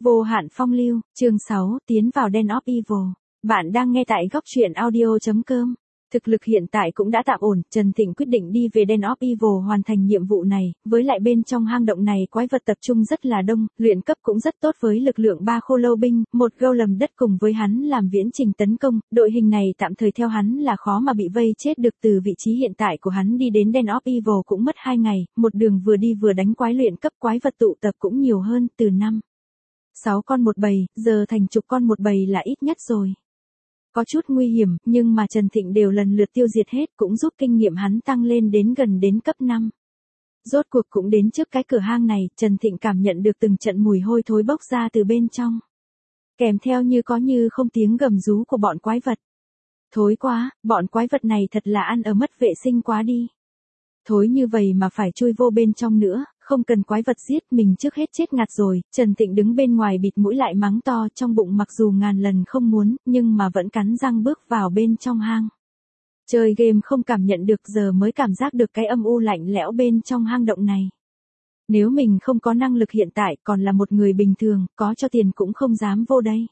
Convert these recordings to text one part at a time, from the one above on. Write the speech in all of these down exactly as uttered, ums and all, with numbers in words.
Vô hạn phong lưu, chương sáu, tiến vào Den of Evil. Bạn đang nghe tại góc truyện audio chấm com. Thực lực hiện tại cũng đã tạm ổn, Trần Thịnh quyết định đi về Den of Evil hoàn thành nhiệm vụ này, với lại bên trong hang động này quái vật tập trung rất là đông, luyện cấp cũng rất tốt với lực lượng ba khô lâu binh, một golem đất cùng với hắn làm viễn trình tấn công, đội hình này tạm thời theo hắn là khó mà bị vây chết được. Từ vị trí hiện tại của hắn đi đến Den of Evil cũng mất hai ngày, một đường vừa đi vừa đánh quái luyện cấp, quái vật tụ tập cũng nhiều hơn, từ năm sáu con một bầy, giờ thành chục con một bầy là ít nhất rồi. Có chút nguy hiểm, nhưng mà Trần Thịnh đều lần lượt tiêu diệt hết, cũng giúp kinh nghiệm hắn tăng lên đến gần đến cấp năm. Rốt cuộc cũng đến trước cái cửa hang này, Trần Thịnh cảm nhận được từng trận mùi hôi thối bốc ra từ bên trong. Kèm theo như có như không tiếng gầm rú của bọn quái vật. Thối quá, bọn quái vật này thật là ăn ở mất vệ sinh quá đi. Thối như vậy mà phải chui vô bên trong nữa, không cần quái vật giết mình trước hết chết ngạt rồi. Trần Thịnh đứng bên ngoài bịt mũi lại mắng to, trong bụng mặc dù ngàn lần không muốn, nhưng mà vẫn cắn răng bước vào bên trong hang. Chơi game không cảm nhận được, giờ mới cảm giác được cái âm u lạnh lẽo bên trong hang động này. Nếu mình không có năng lực hiện tại, còn là một người bình thường, có cho tiền cũng không dám vô đây.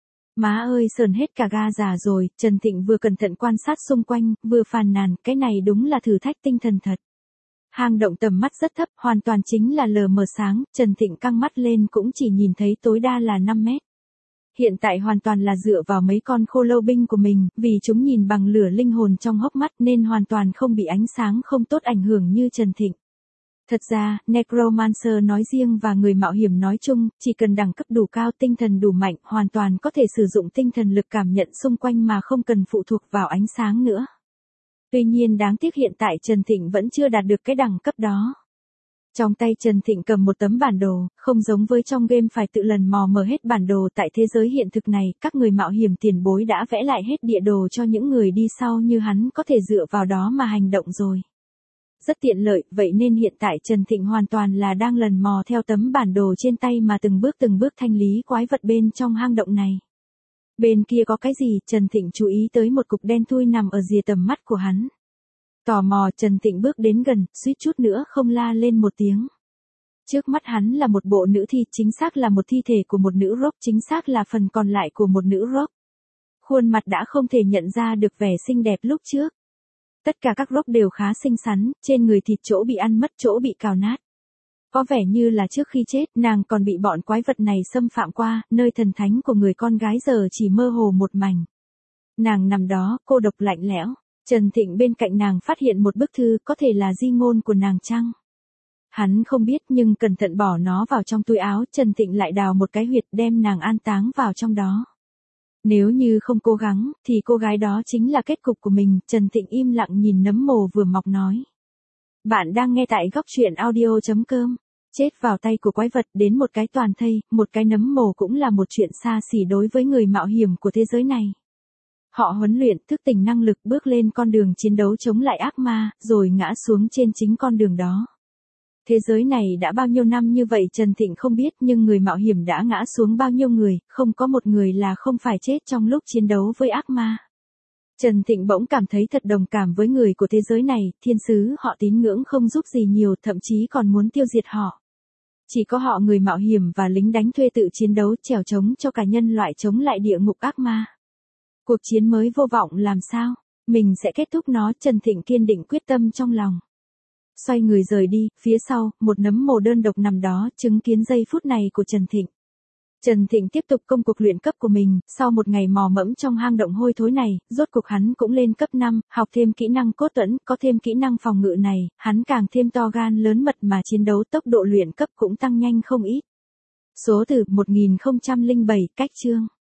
Má ơi, sờn hết cả ga già rồi. Trần Thịnh vừa cẩn thận quan sát xung quanh, vừa phàn nàn, cái này đúng là thử thách tinh thần thật. Hang động tầm mắt rất thấp, hoàn toàn chính là lờ mờ sáng, Trần Thịnh căng mắt lên cũng chỉ nhìn thấy tối đa là năm mét. Hiện tại hoàn toàn là dựa vào mấy con khô lâu binh của mình, vì chúng nhìn bằng lửa linh hồn trong hốc mắt nên hoàn toàn không bị ánh sáng không tốt ảnh hưởng như Trần Thịnh. Thật ra, Necromancer nói riêng và người mạo hiểm nói chung, chỉ cần đẳng cấp đủ cao, tinh thần đủ mạnh, hoàn toàn có thể sử dụng tinh thần lực cảm nhận xung quanh mà không cần phụ thuộc vào ánh sáng nữa. Tuy nhiên đáng tiếc hiện tại Trần Thịnh vẫn chưa đạt được cái đẳng cấp đó. Trong tay Trần Thịnh cầm một tấm bản đồ, không giống với trong game phải tự lần mò mở hết bản đồ. Tại thế giới hiện thực này, các người mạo hiểm tiền bối đã vẽ lại hết địa đồ cho những người đi sau như hắn có thể dựa vào đó mà hành động rồi. Rất tiện lợi, vậy nên hiện tại Trần Thịnh hoàn toàn là đang lần mò theo tấm bản đồ trên tay mà từng bước từng bước thanh lý quái vật bên trong hang động này. Bên kia có cái gì? Trần Thịnh chú ý tới một cục đen thui nằm ở rìa tầm mắt của hắn. Tò mò, Trần Thịnh bước đến gần, suýt chút nữa không la lên một tiếng. Trước mắt hắn là một bộ nữ thi, chính xác là một thi thể của một nữ rock, chính xác là phần còn lại của một nữ rock. Khuôn mặt đã không thể nhận ra được vẻ xinh đẹp lúc trước. Tất cả các rock đều khá xinh xắn, trên người thịt chỗ bị ăn mất, chỗ bị cào nát. Có vẻ như là trước khi chết, nàng còn bị bọn quái vật này xâm phạm qua, nơi thần thánh của người con gái giờ chỉ mơ hồ một mảnh. Nàng nằm đó, cô độc lạnh lẽo. Trần Thịnh bên cạnh nàng phát hiện một bức thư, có thể là di ngôn của nàng chăng? Hắn không biết nhưng cẩn thận bỏ nó vào trong túi áo, Trần Thịnh lại đào một cái huyệt đem nàng an táng vào trong đó. Nếu như không cố gắng, thì cô gái đó chính là kết cục của mình. Trần Thịnh im lặng nhìn nấm mồ vừa mọc nói. Bạn đang nghe tại góc truyện audio chấm com. Chết vào tay của quái vật đến một cái toàn thây, một cái nấm mồ cũng là một chuyện xa xỉ đối với người mạo hiểm của thế giới này. Họ huấn luyện, thức tỉnh năng lực bước lên con đường chiến đấu chống lại ác ma, rồi ngã xuống trên chính con đường đó. Thế giới này đã bao nhiêu năm như vậy Trần Thịnh không biết, nhưng người mạo hiểm đã ngã xuống bao nhiêu người, không có một người là không phải chết trong lúc chiến đấu với ác ma. Trần Thịnh bỗng cảm thấy thật đồng cảm với người của thế giới này, thiên sứ họ tín ngưỡng không giúp gì nhiều, thậm chí còn muốn tiêu diệt họ. Chỉ có họ người mạo hiểm và lính đánh thuê tự chiến đấu trèo trống cho cả nhân loại chống lại địa ngục ác ma. Cuộc chiến mới vô vọng làm sao? Mình sẽ kết thúc nó, Trần Thịnh kiên định quyết tâm trong lòng. Xoay người rời đi, phía sau, một nấm mồ đơn độc nằm đó, chứng kiến giây phút này của Trần Thịnh. Trần Thịnh tiếp tục công cuộc luyện cấp của mình, sau một ngày mò mẫm trong hang động hôi thối này, rốt cuộc hắn cũng lên cấp năm, học thêm kỹ năng cốt tuẫn, có thêm kỹ năng phòng ngự này, hắn càng thêm to gan lớn mật mà chiến đấu, tốc độ luyện cấp cũng tăng nhanh không ít. Số từ một nghìn không trăm lẻ bảy, cách chương.